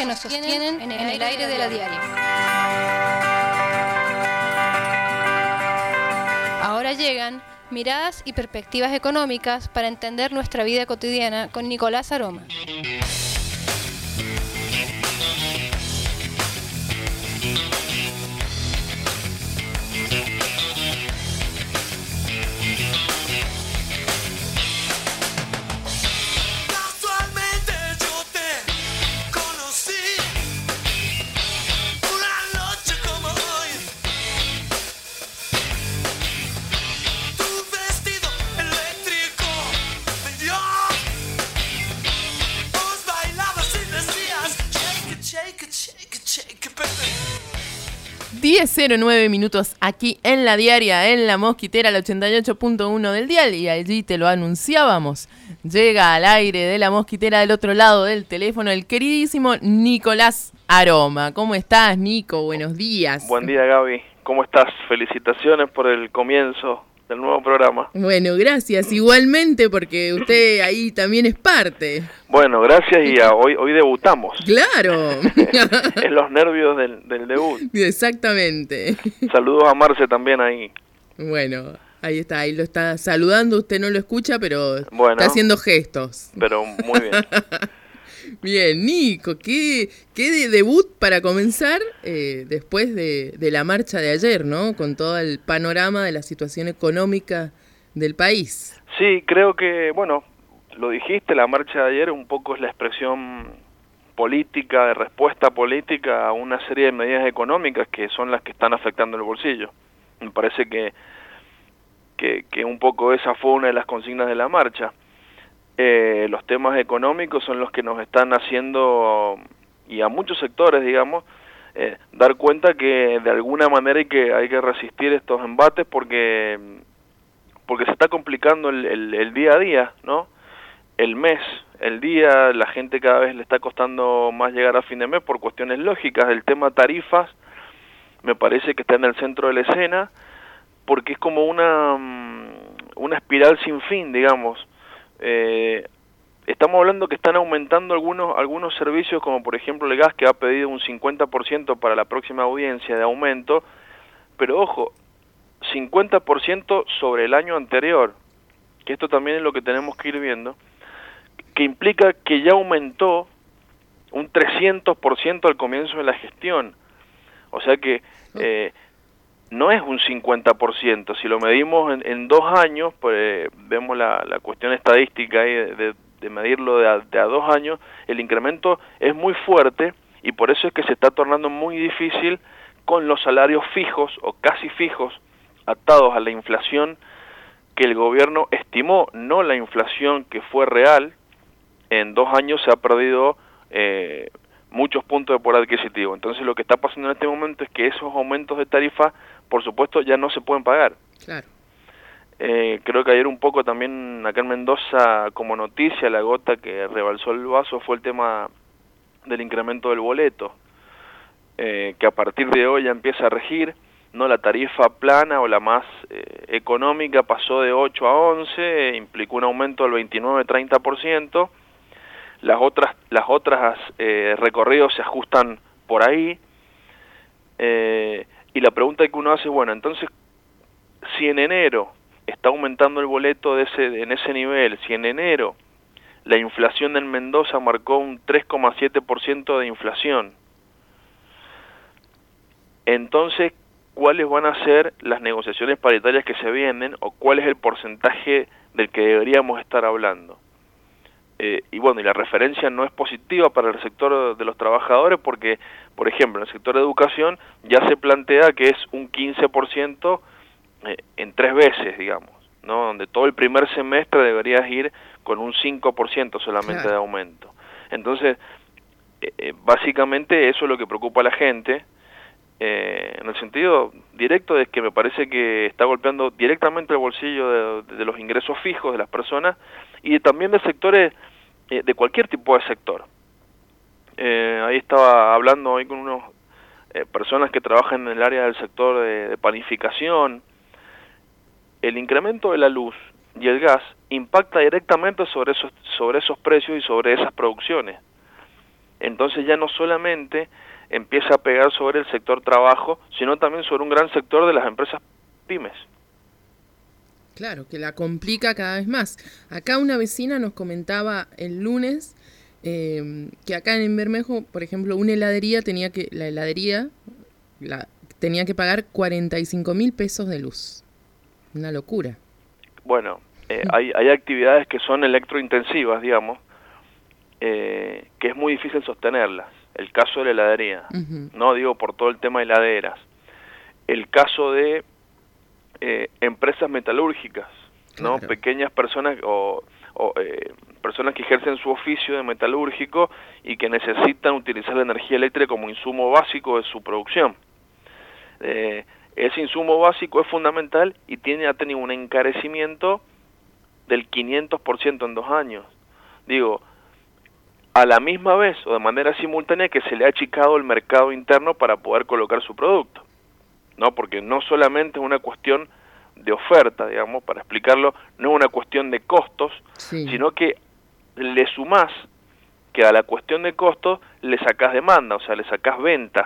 nos sostienen en el aire de la diaria. Ahora llegan miradas y perspectivas económicas para entender nuestra vida cotidiana con Nicolás Aroma. ...10:09 aquí en la diaria, en la Mosquitera, el 88.1 del dial, y allí te lo anunciábamos. Llega al aire de la Mosquitera del otro lado del teléfono el queridísimo Nicolás Aroma. ¿Cómo estás, Nico? Buenos días. Buen día, Gaby. ¿Cómo estás? Felicitaciones por el comienzo del nuevo programa. Bueno, gracias. Igualmente, porque usted ahí también es parte. Bueno, gracias, y hoy debutamos. ¡Claro! En los nervios del debut. Exactamente. Saludos a Marce también ahí. Bueno, ahí lo está saludando. Usted no lo escucha, pero bueno, está haciendo gestos. Pero muy bien. Bien, Nico, qué debut para comenzar después de la marcha de ayer, ¿no? Con todo el panorama de la situación económica del país. Sí, creo que, bueno, lo dijiste, la marcha de ayer un poco es la expresión política, de respuesta política a una serie de medidas económicas que son las que están afectando el bolsillo. Me parece que un poco esa fue una de las consignas de la marcha. Los temas económicos son los que nos están haciendo, y a muchos sectores, digamos, dar cuenta que de alguna manera hay que resistir estos embates porque se está complicando el día a día, ¿no? El mes, el día, la gente cada vez le está costando más llegar a fin de mes por cuestiones lógicas. El tema tarifas me parece que está en el centro de la escena porque es como una espiral sin fin, digamos. Estamos hablando que están aumentando algunos servicios, como por ejemplo el gas, que ha pedido un 50% para la próxima audiencia de aumento, pero ojo, 50% sobre el año anterior, que esto también es lo que tenemos que ir viendo, que implica que ya aumentó un 300% al comienzo de la gestión. O sea que no es un 50%, si lo medimos en 2 años, pues vemos la cuestión estadística ahí de medirlo de a 2 años, el incremento es muy fuerte y por eso es que se está tornando muy difícil con los salarios fijos o casi fijos atados a la inflación que el gobierno estimó, no la inflación que fue real. En 2 años se ha perdido muchos puntos de poder adquisitivo. Entonces lo que está pasando en este momento es que esos aumentos de tarifa, por supuesto, ya no se pueden pagar. Claro. Creo que ayer un poco también acá en Mendoza, como noticia, la gota que rebalsó el vaso fue el tema del incremento del boleto, que a partir de hoy ya empieza a regir, no la tarifa plana o la más económica pasó de 8 a 11, implicó un aumento del 29-30%, las otras recorridos se ajustan por ahí, y la pregunta que uno hace, bueno, entonces, si en enero está aumentando el boleto en ese nivel, si en enero la inflación en Mendoza marcó un 3,7% de inflación, entonces, ¿cuáles van a ser las negociaciones paritarias que se vienen o cuál es el porcentaje del que deberíamos estar hablando? Y bueno, y la referencia no es positiva para el sector de los trabajadores porque, por ejemplo, en el sector de educación ya se plantea que es un 15% en 3 veces, digamos, ¿no? Donde todo el primer semestre deberías ir con un 5% solamente de aumento. Entonces, básicamente eso es lo que preocupa a la gente, en el sentido directo es que me parece que está golpeando directamente el bolsillo de los ingresos fijos de las personas y también de sectores, de cualquier tipo de sector. Ahí estaba hablando hoy con unas personas que trabajan en el área del sector de panificación. El incremento de la luz y el gas impacta directamente sobre esos precios y sobre esas producciones. entonces ya no solamente empieza a pegar sobre el sector trabajo, sino también sobre un gran sector de las empresas pymes. Claro, que la complica cada vez más. Acá una vecina nos comentaba el lunes que acá en Bermejo, por ejemplo, una heladería tenía que pagar 45.000 pesos de luz. Una locura. Bueno, hay actividades que son electrointensivas, digamos, que es muy difícil sostenerlas. El caso de la heladería, no digo por todo el tema de heladeras. El caso de empresas metalúrgicas, ¿no? Claro. Pequeñas personas o personas que ejercen su oficio de metalúrgico y que necesitan utilizar la energía eléctrica como insumo básico de su producción. Ese insumo básico es fundamental y ha tenido un encarecimiento del 500% en 2 años. Digo, a la misma vez o de manera simultánea que se le ha achicado el mercado interno para poder colocar su producto, ¿no? Porque no solamente es una cuestión de oferta, digamos, para explicarlo, no es una cuestión de costos, sino que le sumás que a la cuestión de costos le sacás demanda, o sea, le sacás ventas.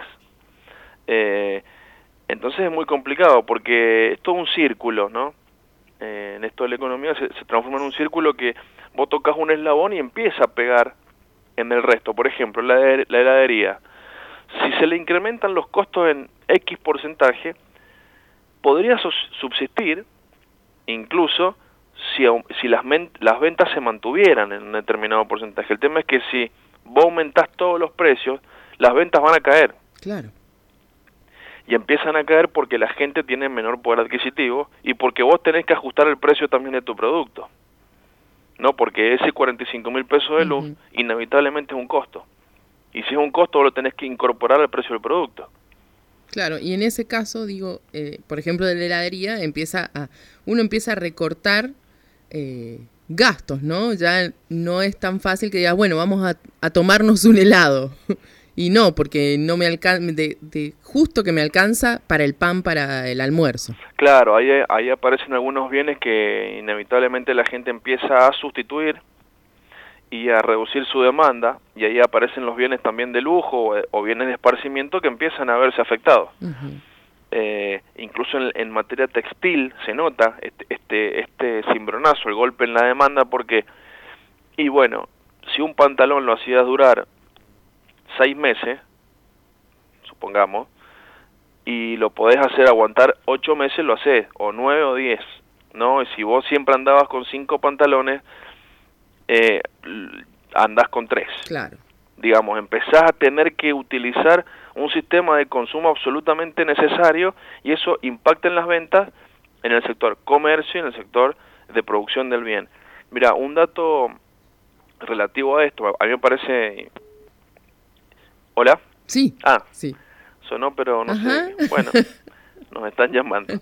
Entonces es muy complicado porque es todo un círculo, ¿no? En esto de la economía se transforma en un círculo que vos tocas un eslabón y empieza a pegar en el resto. Por ejemplo, la heladería. Si se le incrementan los costos en X porcentaje, podría subsistir incluso si las ventas se mantuvieran en un determinado porcentaje. El tema es que si vos aumentás todos los precios, las ventas van a caer. Claro. Y empiezan a caer porque la gente tiene menor poder adquisitivo y porque vos tenés que ajustar el precio también de tu producto. No, porque ese 45.000 pesos de luz inevitablemente es un costo. Y si es un costo, vos lo tenés que incorporar al precio del producto. Claro, y en ese caso, digo, por ejemplo, de la heladería, uno empieza a recortar gastos, ¿no? Ya no es tan fácil que digas, bueno, vamos a tomarnos un helado. Y no, porque no me alcanza, justo que me alcanza para el pan, para el almuerzo. Claro, ahí aparecen algunos bienes que inevitablemente la gente empieza a sustituir y a reducir su demanda, y ahí aparecen los bienes también de lujo o bienes de esparcimiento que empiezan a verse afectados. Incluso en materia textil se nota este cimbronazo, el golpe en la demanda, porque, y bueno, si un pantalón lo hacías durar 6 meses, supongamos, y lo podés hacer aguantar 8 meses, lo haces, o 9 o 10, ¿no? Y si vos siempre andabas con 5 pantalones, andás con 3. Claro. Digamos, empezás a tener que utilizar un sistema de consumo absolutamente necesario y eso impacta en las ventas en el sector comercio y en el sector de producción del bien. Mira, un dato relativo a esto, a mí me parece... ¿Hola? Sí. Ah, sí. Sonó, pero no sé. Bueno, nos están llamando.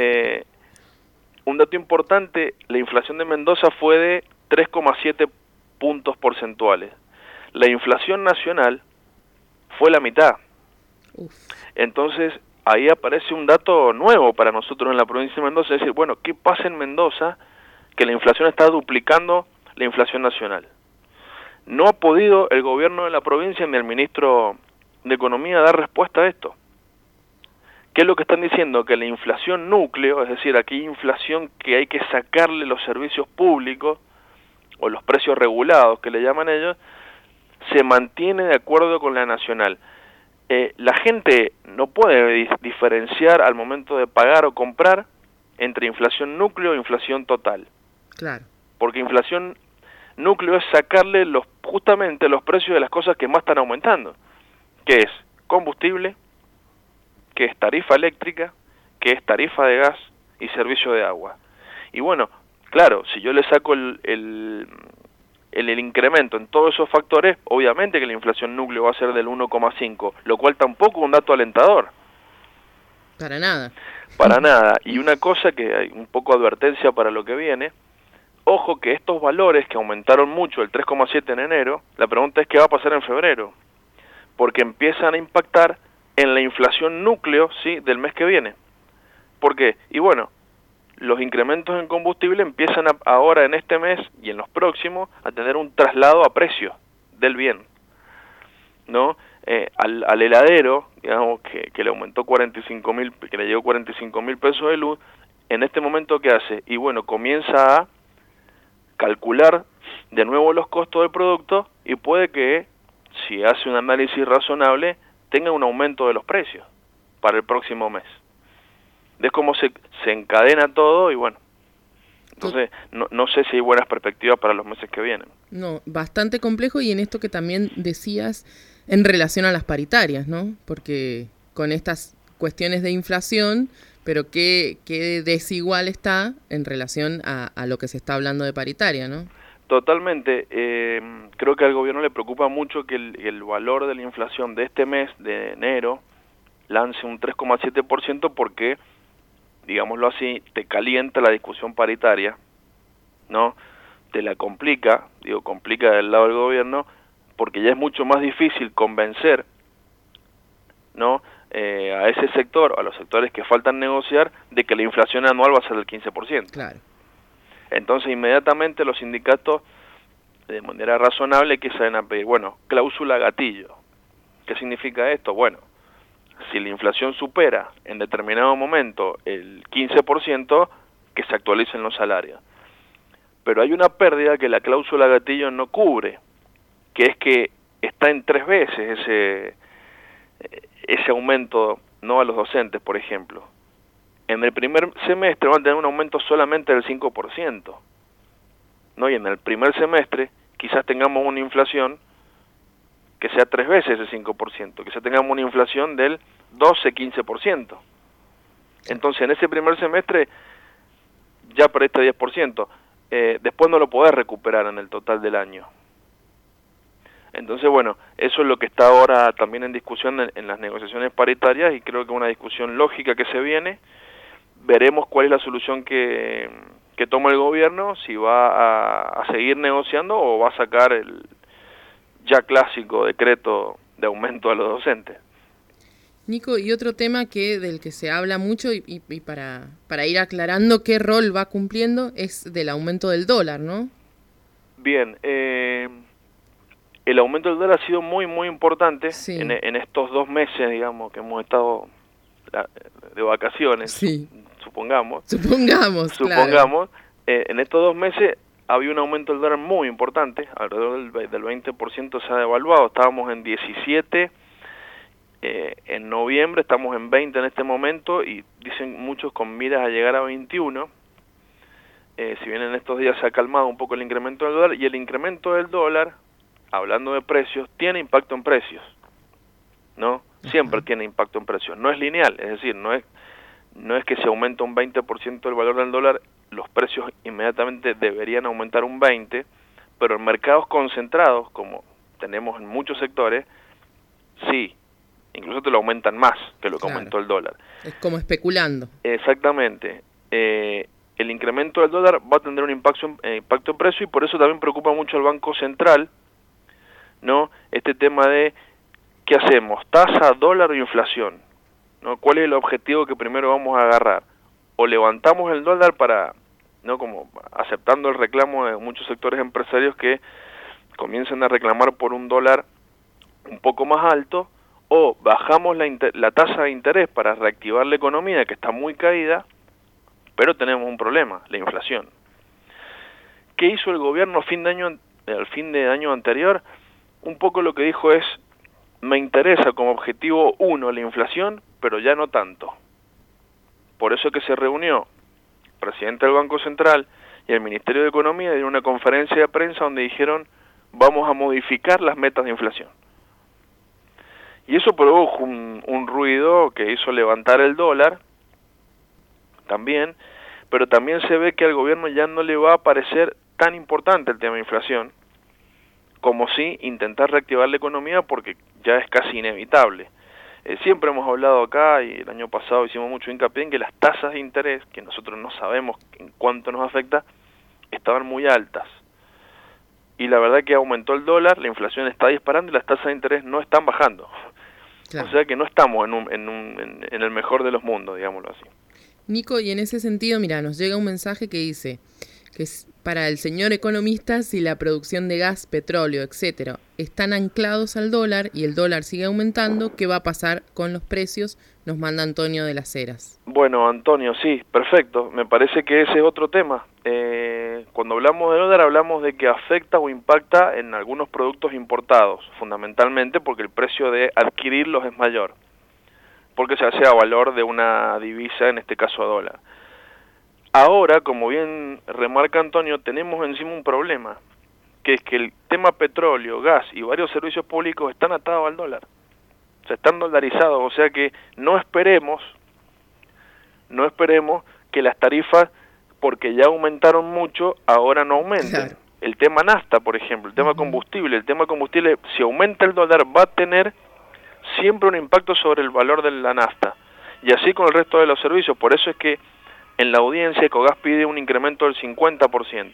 Un dato importante, la inflación de Mendoza fue de 3,7 puntos porcentuales. La inflación nacional fue la mitad. Uf. Entonces, ahí aparece un dato nuevo para nosotros en la provincia de Mendoza, es decir, bueno, ¿qué pasa en Mendoza? Que la inflación está duplicando la inflación nacional. No ha podido el gobierno de la provincia ni el ministro de Economía dar respuesta a esto. ¿Qué es lo que están diciendo? Que la inflación núcleo, es decir, aquella inflación que hay que sacarle los servicios públicos o los precios regulados que le llaman ellos, se mantiene de acuerdo con la nacional. La gente no puede diferenciar al momento de pagar o comprar entre inflación núcleo e inflación total. Claro. Porque inflación núcleo es sacarle justamente los precios de las cosas que más están aumentando, que es combustible, que es tarifa eléctrica, que es tarifa de gas y servicio de agua. Y bueno, claro, si yo le saco el incremento en todos esos factores, obviamente que la inflación núcleo va a ser del 1,5, lo cual tampoco es un dato alentador. Para nada. Para nada. Y una cosa que hay un poco advertencia para lo que viene, ojo que estos valores que aumentaron mucho, el 3,7 en enero, la pregunta es qué va a pasar en febrero, porque empiezan a impactar en la inflación núcleo, ¿sí?, del mes que viene. ¿Por qué? Y bueno, los incrementos en combustible empiezan ahora en este mes y en los próximos a tener un traslado a precio del bien. ¿no? Al heladero, digamos, que le aumentó 45.000, que le llegó 45.000 pesos de luz, en este momento, ¿qué hace? Y bueno, comienza a calcular de nuevo los costos del producto y puede que, si hace un análisis razonable, tenga un aumento de los precios para el próximo mes. ¿Ves cómo se encadena todo? Y bueno, entonces no sé si hay buenas perspectivas para los meses que vienen. No, bastante complejo, y en esto que también decías en relación a las paritarias, ¿no? Porque con estas cuestiones de inflación, pero qué desigual está en relación a lo que se está hablando de paritaria, ¿no? Totalmente. Creo que al gobierno le preocupa mucho que el valor de la inflación de este mes, de enero, lance un 3,7% porque, digámoslo así, te calienta la discusión paritaria, ¿no? Te la complica, complica del lado del gobierno, porque ya es mucho más difícil convencer, ¿no? A ese sector, a los sectores que faltan negociar, de que la inflación anual va a ser del 15%. Claro. Entonces, inmediatamente los sindicatos, de manera razonable, que salen a pedir, bueno, cláusula gatillo. ¿Qué significa esto? Bueno, si la inflación supera en determinado momento el 15%, que se actualicen los salarios. Pero hay una pérdida que la cláusula gatillo no cubre, que es que está en 3 veces ese aumento, no a los docentes, por ejemplo. En el primer semestre van a tener un aumento solamente del 5%, ¿no? Y en el primer semestre quizás tengamos una inflación que sea 3 veces ese 5%, quizás tengamos una inflación del 12-15%. Entonces, en ese primer semestre ya perdiste 10%. Después no lo podés recuperar en el total del año. Entonces, bueno, eso es lo que está ahora también en discusión en las negociaciones paritarias, y creo que es una discusión lógica que se viene. Veremos cuál es la solución que toma el gobierno, si va a seguir negociando o va a sacar el ya clásico decreto de aumento a los docentes. Nico, y otro tema del que se habla mucho y para ir aclarando qué rol va cumpliendo es del aumento del dólar, ¿no? Bien, el aumento del dólar ha sido muy, muy importante, sí, en estos 2 meses, digamos, que hemos estado de vacaciones, sí, supongamos. Claro. En estos 2 meses había un aumento del dólar muy importante, alrededor del 20% se ha devaluado. Estábamos en 17 en noviembre, estamos en 20 en este momento, y dicen muchos con miras a llegar a 21. Si bien en estos días se ha calmado un poco el incremento del dólar, y el incremento del dólar, hablando de precios, tiene impacto en precios, ¿no? Siempre tiene impacto en precios. No es lineal, es decir, no es que si aumenta un 20% el valor del dólar, los precios inmediatamente deberían aumentar un 20%, pero en mercados concentrados, como tenemos en muchos sectores, sí, incluso te lo aumentan más que lo que aumentó el dólar. Es como especulando. Exactamente. El incremento del dólar va a tener un impacto en precio, y por eso también preocupa mucho al Banco Central, ¿no? Este tema de ¿qué hacemos? ¿Tasa, dólar o inflación? ¿No? ¿Cuál es el objetivo que primero vamos a agarrar? O levantamos el dólar para, ¿no? Como aceptando el reclamo de muchos sectores empresarios que comiencen a reclamar por un dólar un poco más alto, o bajamos la tasa de interés para reactivar la economía, que está muy caída, pero tenemos un problema, la inflación. ¿Qué hizo el gobierno al fin de año anterior? Un poco lo que dijo es, me interesa como objetivo 1 la inflación, pero ya no tanto. Por eso que se reunió el presidente del Banco Central y el Ministerio de Economía, dieron una conferencia de prensa donde dijeron, vamos a modificar las metas de inflación. Y eso produjo un ruido que hizo levantar el dólar también, pero también se ve que al gobierno ya no le va a parecer tan importante el tema de inflación, como sí intentar reactivar la economía, porque ya es casi inevitable. Siempre hemos hablado acá, y el año pasado hicimos mucho hincapié en que las tasas de interés, que nosotros no sabemos en cuánto nos afecta, estaban muy altas. Y la verdad que aumentó el dólar, la inflación está disparando y las tasas de interés no están bajando. Claro. O sea que no estamos en el mejor de los mundos, digámoslo así. Nico, y en ese sentido, mira, nos llega un mensaje que dice, que es para el señor economista, si la producción de gas, petróleo, etcétera, están anclados al dólar y el dólar sigue aumentando, ¿qué va a pasar con los precios? Nos manda Antonio de las Heras. Bueno, Antonio, sí, perfecto. Me parece que ese es otro tema. Cuando hablamos de dólar, hablamos de que afecta o impacta en algunos productos importados, fundamentalmente porque el precio de adquirirlos es mayor, porque se hace a valor de una divisa, en este caso a dólar. Ahora, como bien remarca Antonio, tenemos encima un problema, que es que el tema petróleo, gas y varios servicios públicos están atados al dólar. O sea, están dolarizados, o sea que no esperemos que las tarifas, porque ya aumentaron mucho, ahora no aumenten. Claro. El tema nafta, por ejemplo, el tema combustible, si aumenta el dólar va a tener siempre un impacto sobre el valor de la nafta. Y así con el resto de los servicios. Por eso es que en la audiencia Ecogas pide un incremento del 50%.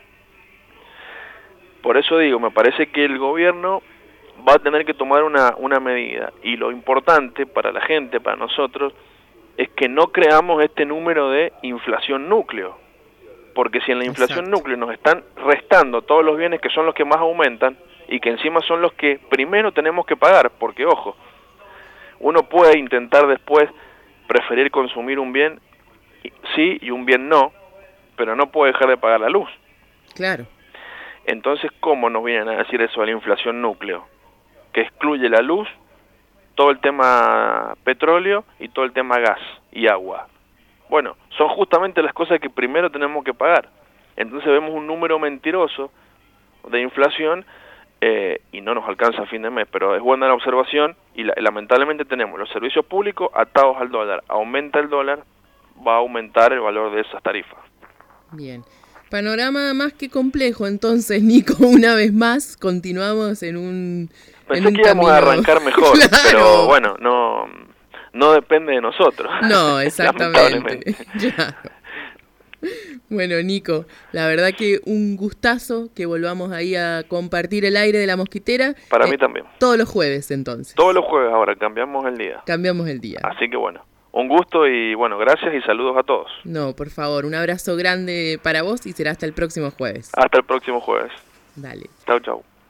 Por eso digo, me parece que el gobierno va a tener que tomar una medida. Y lo importante para la gente, para nosotros, es que no creamos este número de inflación núcleo. Porque si en la inflación núcleo nos están restando todos los bienes que son los que más aumentan y que encima son los que primero tenemos que pagar, porque ojo, uno puede intentar después preferir consumir un bien sí y un bien no, pero no puede dejar de pagar la luz. Claro. Entonces, ¿cómo nos vienen a decir eso de la inflación núcleo? Que excluye la luz, todo el tema petróleo y todo el tema gas y agua. Bueno, son justamente las cosas que primero tenemos que pagar. Entonces vemos un número mentiroso de inflación y no nos alcanza a fin de mes, pero es buena la observación y lamentablemente tenemos los servicios públicos atados al dólar. Aumenta el dólar, va a aumentar el valor de esas tarifas. Bien. Panorama más que complejo, entonces, Nico, una vez más, continuamos en un Pensé que íbamos a arrancar mejor, claro. Pero bueno, no depende de nosotros. No, exactamente. Claro. Bueno, Nico, la verdad que un gustazo que volvamos ahí a compartir el aire de la mosquitera. Para mí también. Todos los jueves, entonces. Todos los jueves ahora, cambiamos el día. Cambiamos el día. Así que bueno, un gusto y bueno, gracias y saludos a todos. No, por favor, un abrazo grande para vos y será hasta el próximo jueves. Hasta el próximo jueves. Dale. Chau, chau.